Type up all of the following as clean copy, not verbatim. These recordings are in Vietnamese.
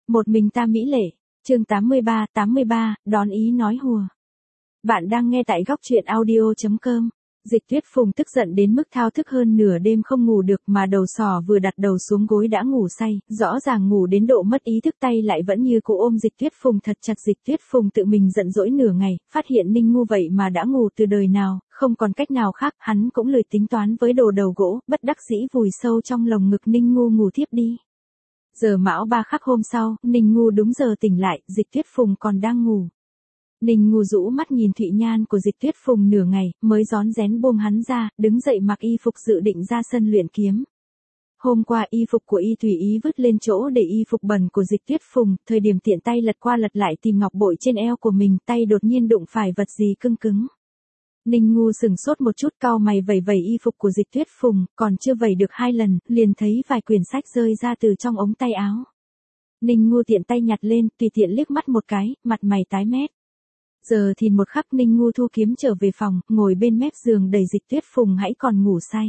Một mình ta mỹ lệ. Chương 83, đón ý nói hùa. Bạn đang nghe tại góc truyện audio.com. Dịch Tuyết Phùng tức giận đến mức thao thức hơn nửa đêm không ngủ được mà đầu sỏ vừa đặt đầu xuống gối đã ngủ say, rõ ràng ngủ đến độ mất ý thức tay lại vẫn như cũ ôm Dịch Tuyết Phùng thật chặt. Dịch Tuyết Phùng tự mình giận dỗi nửa ngày, phát hiện Ninh Ngu vậy mà đã ngủ từ đời nào, không còn cách nào khác, hắn cũng lười tính toán với đồ đầu gỗ, bất đắc dĩ vùi sâu trong lồng ngực Ninh Ngu ngủ thiếp đi. Giờ mão 3 khắc hôm sau, Ninh Ngu đúng giờ tỉnh lại, Dịch Tuyết Phùng còn đang ngủ. Ninh Ngu rũ mắt nhìn thụy nhan của Dịch Tuyết Phùng nửa ngày, mới rón rén buông hắn ra, đứng dậy mặc y phục dự định ra sân luyện kiếm. Hôm qua y phục của y tùy ý vứt lên chỗ để y phục bẩn của Dịch Tuyết Phùng, thời điểm tiện tay lật qua lật lại tìm ngọc bội trên eo của mình, tay đột nhiên đụng phải vật gì cứng cứng. Ninh Ngu sừng sốt một chút, cau mày vẩy vẩy y phục của Dịch Tuyết Phùng, còn chưa vẩy được 2 lần, liền thấy vài quyển sách rơi ra từ trong ống tay áo. Ninh Ngu tiện tay nhặt lên, tùy tiện liếc mắt một cái, mặt mày tái mét. Giờ thì một khắc Ninh Ngu thu kiếm trở về phòng, ngồi bên mép giường đẩy Dịch Tuyết Phùng hãy còn ngủ say.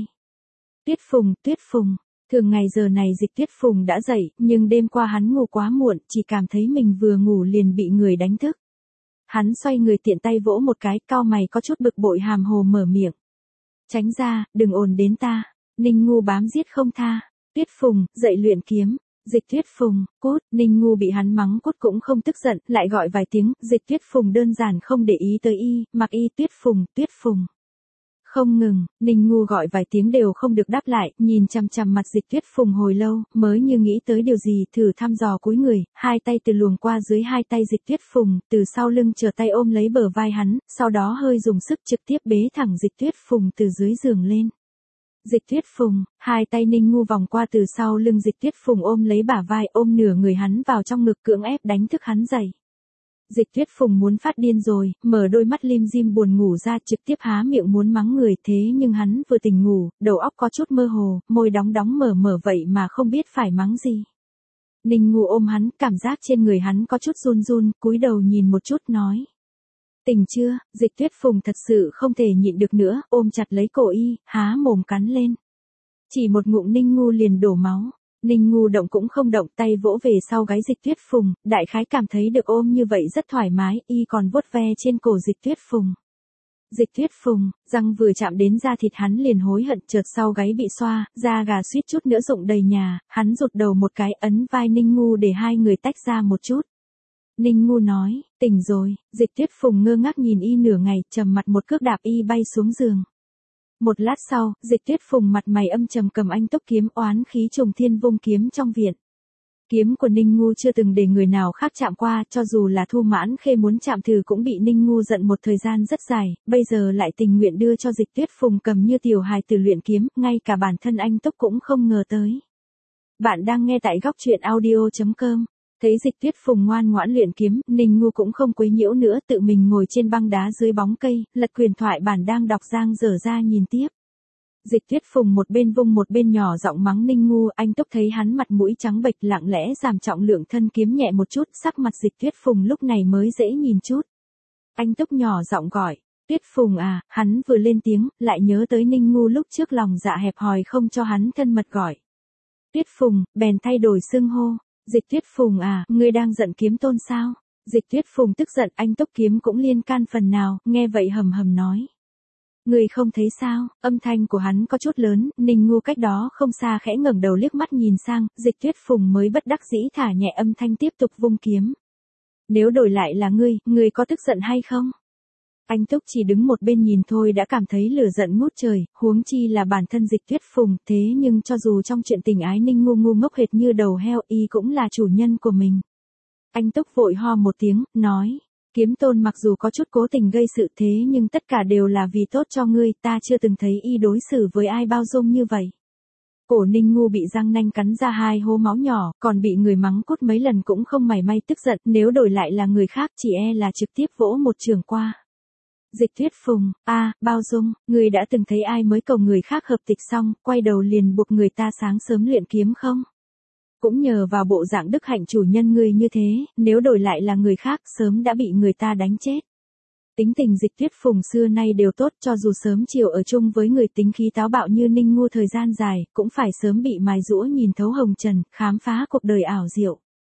Tuyết Phùng, thường ngày giờ này Dịch Tuyết Phùng đã dậy, nhưng đêm qua hắn ngủ quá muộn, chỉ cảm thấy mình vừa ngủ liền bị người đánh thức. Hắn xoay người tiện tay vỗ một cái, cau mày có chút bực bội hàm hồ mở miệng. Tránh ra, đừng ồn đến ta. Ninh Ngu bám giết không tha. Tuyết Phùng, dậy luyện kiếm. Dịch Tuyết Phùng, cút. Ninh Ngu bị hắn mắng cút cũng không tức giận, lại gọi vài tiếng. Dịch Tuyết Phùng đơn giản không để ý tới y, mặc y Tuyết Phùng. Không ngừng, Ninh Ngu gọi vài tiếng đều không được đáp lại, nhìn chằm chằm mặt Dịch Tuyết Phùng hồi lâu, mới như nghĩ tới điều gì, thử thăm dò cúi người, hai tay từ luồng qua dưới hai tay Dịch Tuyết Phùng, từ sau lưng trở tay ôm lấy bờ vai hắn, sau đó hơi dùng sức trực tiếp bế thẳng Dịch Tuyết Phùng từ dưới giường lên. Dịch Tuyết Phùng, hai tay Ninh Ngu vòng qua từ sau lưng Dịch Tuyết Phùng ôm lấy bả vai, ôm nửa người hắn vào trong ngực cưỡng ép đánh thức hắn dậy. Dịch Tuyết Phùng muốn phát điên rồi, mở đôi mắt lim dim buồn ngủ ra, trực tiếp há miệng muốn mắng người, thế nhưng hắn vừa tỉnh ngủ, đầu óc có chút mơ hồ, môi đóng mở vậy mà không biết phải mắng gì. Ninh Ngu ôm hắn, cảm giác trên người hắn có chút run, cúi đầu nhìn một chút nói. Tỉnh chưa? Dịch Tuyết Phùng thật sự không thể nhịn được nữa, ôm chặt lấy cổ y, há mồm cắn lên. Chỉ một ngụm Ninh Ngu liền đổ máu. Ninh Ngu động cũng không động, tay vỗ về sau gáy Dịch Tuyết Phùng, đại khái cảm thấy được ôm như vậy rất thoải mái, y còn vuốt ve trên cổ Dịch Tuyết Phùng. Dịch Tuyết Phùng, răng vừa chạm đến da thịt hắn liền hối hận, chợt sau gáy bị xoa, da gà suýt chút nữa rụng đầy nhà, hắn rụt đầu một cái ấn vai Ninh Ngu để hai người tách ra một chút. Ninh Ngu nói, tỉnh rồi. Dịch Tuyết Phùng ngơ ngác nhìn y nửa ngày, trầm mặt một cước đạp y bay xuống giường. Một lát sau, Dịch Tuyết Phùng mặt mày âm trầm cầm anh tốc kiếm oán khí trùng thiên vung kiếm trong viện. Kiếm của Ninh Ngu chưa từng để người nào khác chạm qua, cho dù là Thu Mãn Khê muốn chạm thử cũng bị Ninh Ngu giận một thời gian rất dài, bây giờ lại tình nguyện đưa cho Dịch Tuyết Phùng cầm như tiểu hài tử luyện kiếm, ngay cả bản thân anh tốc cũng không ngờ tới. Bạn đang nghe tại góc truyện audio.com. Thấy Dịch Tuyết Phùng ngoan ngoãn luyện kiếm, Ninh Ngu cũng không quấy nhiễu nữa, tự mình ngồi trên băng đá dưới bóng cây, lật quyền thoại bản đang đọc dang dở ra nhìn tiếp. Dịch Tuyết Phùng một bên vung một bên nhỏ giọng mắng Ninh Ngu, anh tốc thấy hắn mặt mũi trắng bệch lặng lẽ giảm trọng lượng thân kiếm nhẹ một chút, sắc mặt Dịch Tuyết Phùng lúc này mới dễ nhìn chút. Anh tốc nhỏ giọng gọi, Tuyết Phùng à, hắn vừa lên tiếng, lại nhớ tới Ninh Ngu lúc trước lòng dạ hẹp hòi không cho hắn thân mật gọi. Tuyết Phùng, bèn thay đổi xưng hô. Dịch Tuyết Phùng à, ngươi đang giận kiếm tôn sao? Dịch Tuyết Phùng tức giận, anh tốc kiếm cũng liên can phần nào, nghe vậy hầm nói. Ngươi không thấy sao? Âm thanh của hắn có chút lớn, Ninh Ngu cách đó không xa khẽ ngẩng đầu liếc mắt nhìn sang, Dịch Tuyết Phùng mới bất đắc dĩ thả nhẹ âm thanh tiếp tục vung kiếm. Nếu đổi lại là ngươi có tức giận hay không? Anh túc chỉ đứng một bên nhìn thôi đã cảm thấy lửa giận ngút trời, huống chi là bản thân Dịch Tuyết Phùng, thế nhưng cho dù trong chuyện tình ái Ninh Ngu ngu ngốc hệt như đầu heo, y cũng là chủ nhân của mình. Anh túc vội ho một tiếng, nói, kiếm tôn mặc dù có chút cố tình gây sự thế nhưng tất cả đều là vì tốt cho ngươi, ta chưa từng thấy y đối xử với ai bao dung như vậy. Cổ Ninh Ngu bị răng nanh cắn ra 2 hố máu nhỏ, còn bị người mắng cốt mấy lần cũng không mảy may tức giận, nếu đổi lại là người khác chỉ e là trực tiếp vỗ một trường qua. Dịch Tuyết Phùng, bao dung, người đã từng thấy ai mới cầu người khác hợp tịch xong, quay đầu liền buộc người ta sáng sớm luyện kiếm không? Cũng nhờ vào bộ dạng đức hạnh chủ nhân ngươi như thế, nếu đổi lại là người khác sớm đã bị người ta đánh chết. Tính tình Dịch Tuyết Phùng xưa nay đều tốt, cho dù sớm chiều ở chung với người tính khí táo bạo như Ninh Ngu thời gian dài, cũng phải sớm bị mài giũa nhìn thấu hồng trần, khám phá cuộc đời ảo diệu.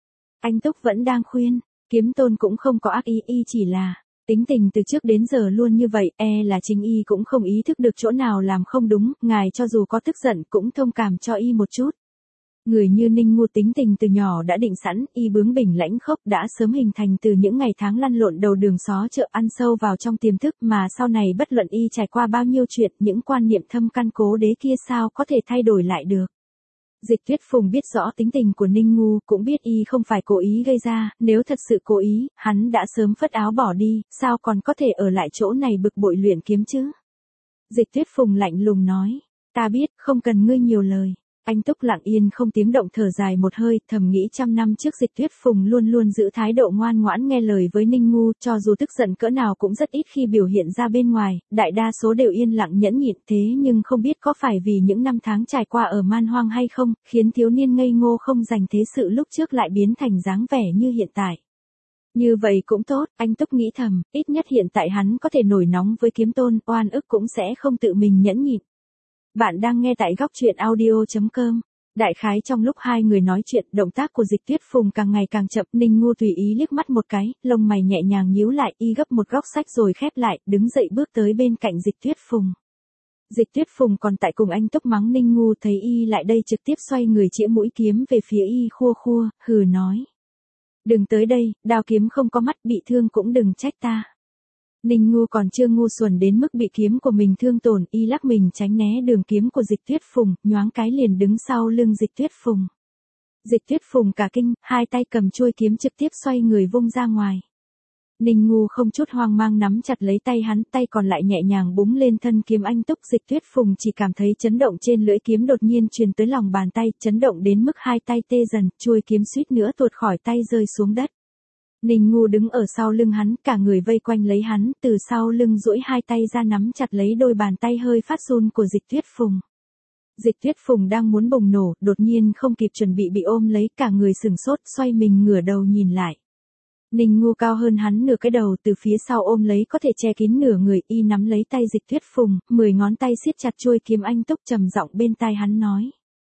Anh Túc vẫn đang khuyên, Kiếm Tôn cũng không có ác ý, y chỉ là tính tình từ trước đến giờ luôn như vậy, là chính y cũng không ý thức được chỗ nào làm không đúng, ngài cho dù có tức giận cũng thông cảm cho y một chút. Người như Ninh Ngu tính tình từ nhỏ đã định sẵn, y bướng bỉnh lãnh khốc đã sớm hình thành từ những ngày tháng lăn lộn đầu đường xó chợ ăn sâu vào trong tiềm thức mà sau này bất luận y trải qua bao nhiêu chuyện, những quan niệm thâm căn cố đế kia sao có thể thay đổi lại được. Dịch Tuyết Phùng biết rõ tính tình của Ninh Ngu, cũng biết y không phải cố ý gây ra, nếu thật sự cố ý, hắn đã sớm phất áo bỏ đi, sao còn có thể ở lại chỗ này bực bội luyện kiếm chứ. Dịch Tuyết Phùng lạnh lùng nói, ta biết, không cần ngươi nhiều lời. Anh Túc lặng yên không tiếng động thở dài một hơi, thầm nghĩ trăm năm trước Dịch Tuyết Phùng luôn luôn giữ thái độ ngoan ngoãn nghe lời với Ninh Ngu, cho dù tức giận cỡ nào cũng rất ít khi biểu hiện ra bên ngoài, đại đa số đều yên lặng nhẫn nhịn, thế nhưng không biết có phải vì những năm tháng trải qua ở man hoang hay không, khiến thiếu niên ngây ngô không dành thế sự lúc trước lại biến thành dáng vẻ như hiện tại. Như vậy cũng tốt, anh Túc nghĩ thầm, ít nhất hiện tại hắn có thể nổi nóng với Kiếm Tôn, oan ức cũng sẽ không tự mình nhẫn nhịn. Bạn đang nghe tại góc truyện audio.com. Đại khái trong lúc hai người nói chuyện, động tác của Dịch Tuyết Phùng càng ngày càng chậm, Ninh Ngu tùy ý liếc mắt một cái, lông mày nhẹ nhàng nhíu lại, y gấp một góc sách rồi khép lại, đứng dậy bước tới bên cạnh Dịch Tuyết Phùng. Dịch Tuyết Phùng còn tại cùng anh Túc mắng Ninh Ngu, thấy y lại đây trực tiếp xoay người chĩa mũi kiếm về phía y, khua khua, hừ nói. Đừng tới đây, đao kiếm không có mắt, bị thương cũng đừng trách ta. Ninh Ngu còn chưa ngu xuẩn đến mức bị kiếm của mình thương tổn, y lắc mình tránh né đường kiếm của Dịch Tuyết Phùng, nhoáng cái liền đứng sau lưng Dịch Tuyết Phùng. Dịch Tuyết Phùng cả kinh, hai tay cầm chuôi kiếm trực tiếp xoay người vung ra ngoài. Ninh Ngu không chút hoang mang nắm chặt lấy tay hắn, tay còn lại nhẹ nhàng búng lên thân kiếm anh Túc. Dịch Tuyết Phùng chỉ cảm thấy chấn động trên lưỡi kiếm đột nhiên truyền tới lòng bàn tay, chấn động đến mức hai tay tê dần, chuôi kiếm suýt nữa tuột khỏi tay rơi xuống đất. Ninh Ngu đứng ở sau lưng hắn, cả người vây quanh lấy hắn, từ sau lưng duỗi hai tay ra nắm chặt lấy đôi bàn tay hơi phát run của Dịch Tuyết Phùng. Dịch Tuyết Phùng đang muốn bùng nổ, đột nhiên không kịp chuẩn bị ôm lấy, cả người sừng sốt, xoay mình ngửa đầu nhìn lại. Ninh Ngu cao hơn hắn nửa cái đầu, từ phía sau ôm lấy có thể che kín nửa người, y nắm lấy tay Dịch Tuyết Phùng, 10 ngón tay siết chặt chuôi kiếm anh Túc, trầm giọng bên tai hắn nói.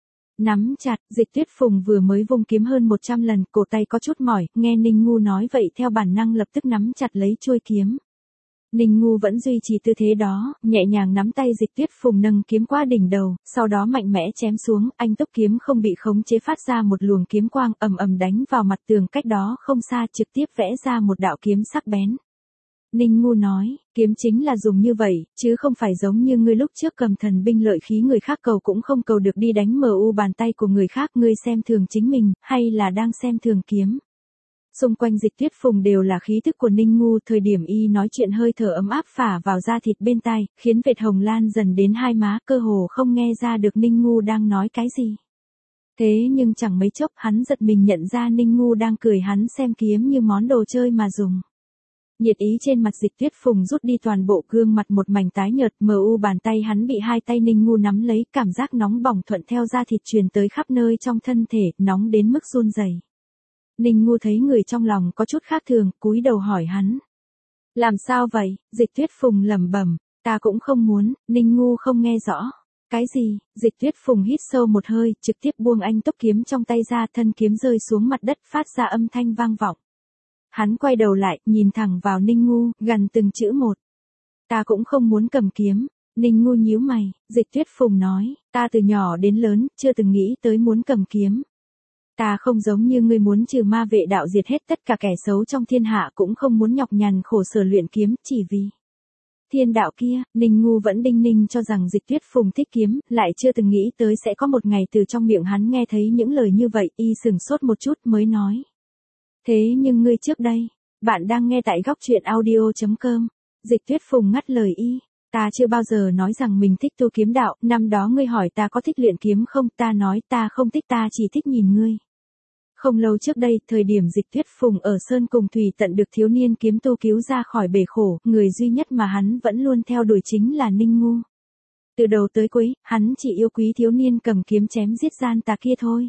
Nắm chặt. Dịch Tuyết Phùng vừa mới vung kiếm hơn 100 lần, cổ tay có chút mỏi, nghe Ninh Ngu nói vậy theo bản năng lập tức nắm chặt lấy chuôi kiếm. Ninh Ngu vẫn duy trì tư thế đó, nhẹ nhàng nắm tay Dịch Tuyết Phùng nâng kiếm qua đỉnh đầu, sau đó mạnh mẽ chém xuống, anh Túc kiếm không bị khống chế phát ra một luồng kiếm quang ầm ầm đánh vào mặt tường cách đó không xa, trực tiếp vẽ ra một đạo kiếm sắc bén. Ninh Ngu nói, kiếm chính là dùng như vậy, chứ không phải giống như ngươi lúc trước cầm thần binh lợi khí người khác cầu cũng không cầu được đi đánh MU bàn tay của người khác, ngươi xem thường chính mình, hay là đang xem thường kiếm. Xung quanh Dịch Tuyết Phùng đều là khí thức của Ninh Ngu, thời điểm y nói chuyện hơi thở ấm áp phả vào da thịt bên tai, khiến vệt hồng lan dần đến hai má, cơ hồ không nghe ra được Ninh Ngu đang nói cái gì. Thế nhưng chẳng mấy chốc hắn giật mình nhận ra Ninh Ngu đang cười hắn xem kiếm như món đồ chơi mà dùng. Nhiệt ý trên mặt Dịch Tuyết Phùng rút đi, toàn bộ gương mặt một mảnh tái nhợt, MU bàn tay hắn bị hai tay Ninh Ngu nắm lấy, cảm giác nóng bỏng thuận theo da thịt truyền tới khắp nơi trong thân thể, nóng đến mức run rẩy. Ninh Ngu thấy người trong lòng có chút khác thường, cúi đầu hỏi hắn. Làm sao vậy? Dịch Tuyết Phùng lẩm bẩm, ta cũng không muốn. Ninh Ngu không nghe rõ. Cái gì? Dịch Tuyết Phùng hít sâu một hơi, trực tiếp buông anh Túc kiếm trong tay ra, thân kiếm rơi xuống mặt đất phát ra âm thanh vang vọng. Hắn quay đầu lại, nhìn thẳng vào Ninh Ngu, gần từng chữ một. Ta cũng không muốn cầm kiếm. Ninh Ngu nhíu mày, Dịch Tuyết Phùng nói, ta từ nhỏ đến lớn, chưa từng nghĩ tới muốn cầm kiếm. Ta không giống như ngươi muốn trừ ma vệ đạo, diệt hết tất cả kẻ xấu trong thiên hạ, cũng không muốn nhọc nhằn khổ sở luyện kiếm, chỉ vì thiên đạo kia. Ninh Ngu vẫn đinh ninh cho rằng Dịch Tuyết Phùng thích kiếm, lại chưa từng nghĩ tới sẽ có một ngày từ trong miệng hắn nghe thấy những lời như vậy, y sừng sốt một chút mới nói. Thế nhưng ngươi trước đây, bạn đang nghe tại góc truyện audio.com. Dịch Tuyết Phùng ngắt lời y, ta chưa bao giờ nói rằng mình thích tu kiếm đạo, năm đó ngươi hỏi ta có thích luyện kiếm không, ta nói ta không thích, ta chỉ thích nhìn ngươi. Không lâu trước đây, thời điểm Dịch Tuyết Phùng ở Sơn Cùng Thủy Tận được thiếu niên kiếm tu cứu ra khỏi bể khổ, người duy nhất mà hắn vẫn luôn theo đuổi chính là Ninh Ngu. Từ đầu tới cuối, hắn chỉ yêu quý thiếu niên cầm kiếm chém giết gian tà kia thôi.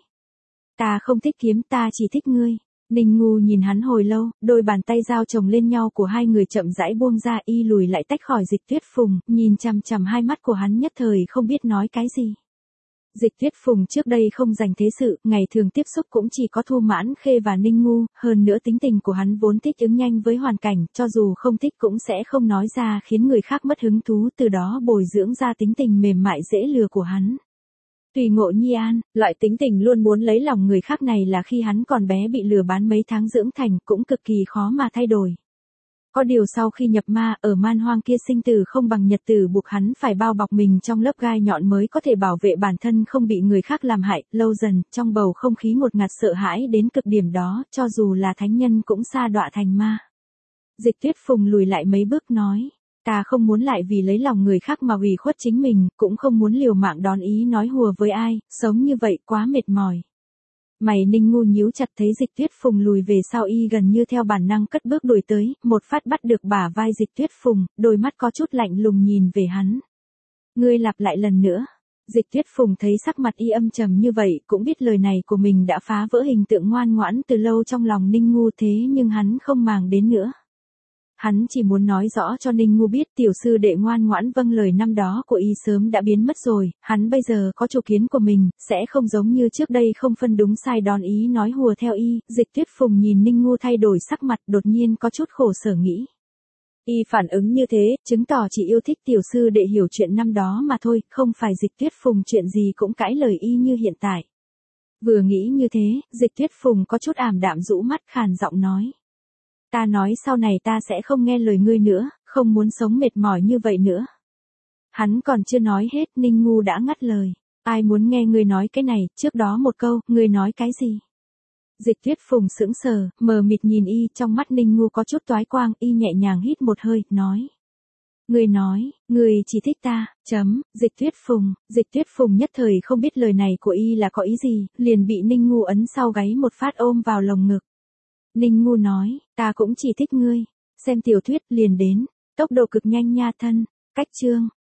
Ta không thích kiếm, ta chỉ thích ngươi. Ninh Ngu nhìn hắn hồi lâu, đôi bàn tay giao chồng lên nhau của hai người chậm rãi buông ra, y lùi lại tách khỏi Dịch Tuyết Phùng, nhìn chằm chằm hai mắt của hắn nhất thời không biết nói cái gì. Dịch Tuyết Phùng trước đây không dành thế sự, ngày thường tiếp xúc cũng chỉ có Thu Mãn Khê và Ninh Ngu, hơn nữa tính tình của hắn vốn thích ứng nhanh với hoàn cảnh, cho dù không thích cũng sẽ không nói ra khiến người khác mất hứng thú, từ đó bồi dưỡng ra tính tình mềm mại dễ lừa của hắn. Tùy Ngộ Nhi An, loại tính tình luôn muốn lấy lòng người khác này là khi hắn còn bé bị lừa bán mấy tháng dưỡng thành, cũng cực kỳ khó mà thay đổi. Có điều sau khi nhập ma, ở man hoang kia sinh tử không bằng nhật tử, buộc hắn phải bao bọc mình trong lớp gai nhọn mới có thể bảo vệ bản thân không bị người khác làm hại, lâu dần, trong bầu không khí ngột ngạt sợ hãi đến cực điểm đó, cho dù là thánh nhân cũng sa đọa thành ma. Dịch Tuyết Phùng lùi lại mấy bước nói, ta không muốn lại vì lấy lòng người khác mà ủy khuất chính mình, cũng không muốn liều mạng đón ý nói hùa với ai, sống như vậy quá mệt mỏi. Mày Ninh Ngu nhíu chặt, thấy Dịch Tuyết Phùng lùi về sau y gần như theo bản năng cất bước đuổi tới, một phát bắt được bả vai Dịch Tuyết Phùng, đôi mắt có chút lạnh lùng nhìn về hắn. Ngươi lặp lại lần nữa. Dịch Tuyết Phùng thấy sắc mặt y âm trầm như vậy, cũng biết lời này của mình đã phá vỡ hình tượng ngoan ngoãn từ lâu trong lòng Ninh Ngu, thế nhưng hắn không màng đến nữa. Hắn chỉ muốn nói rõ cho Ninh Ngu biết tiểu sư đệ ngoan ngoãn vâng lời năm đó của y sớm đã biến mất rồi, hắn bây giờ có chủ kiến của mình, sẽ không giống như trước đây không phân đúng sai đón ý nói hùa theo y. Dịch Tuyết Phùng nhìn Ninh Ngu thay đổi sắc mặt, đột nhiên có chút khổ sở nghĩ. Y phản ứng như thế, chứng tỏ chỉ yêu thích tiểu sư đệ hiểu chuyện năm đó mà thôi, không phải Dịch Tuyết Phùng chuyện gì cũng cãi lời y như hiện tại. Vừa nghĩ như thế, Dịch Tuyết Phùng có chút ảm đạm rũ mắt, khàn giọng nói. Ta nói sau này ta sẽ không nghe lời ngươi nữa, không muốn sống mệt mỏi như vậy nữa. Hắn còn chưa nói hết, Ninh Ngu đã ngắt lời. Ai muốn nghe ngươi nói cái này, trước đó một câu, ngươi nói cái gì? Dịch Tuyết Phùng sững sờ, mờ mịt nhìn y, trong mắt Ninh Ngu có chút toái quang, y nhẹ nhàng hít một hơi, nói. Ngươi nói, ngươi chỉ thích ta, Dịch Tuyết Phùng nhất thời không biết lời này của y là có ý gì, liền bị Ninh Ngu ấn sau gáy một phát ôm vào lồng ngực. Ninh Ngu nói, ta cũng chỉ thích ngươi. Xem tiểu thuyết liền đến, tốc độ cực nhanh nha thân. Cách chương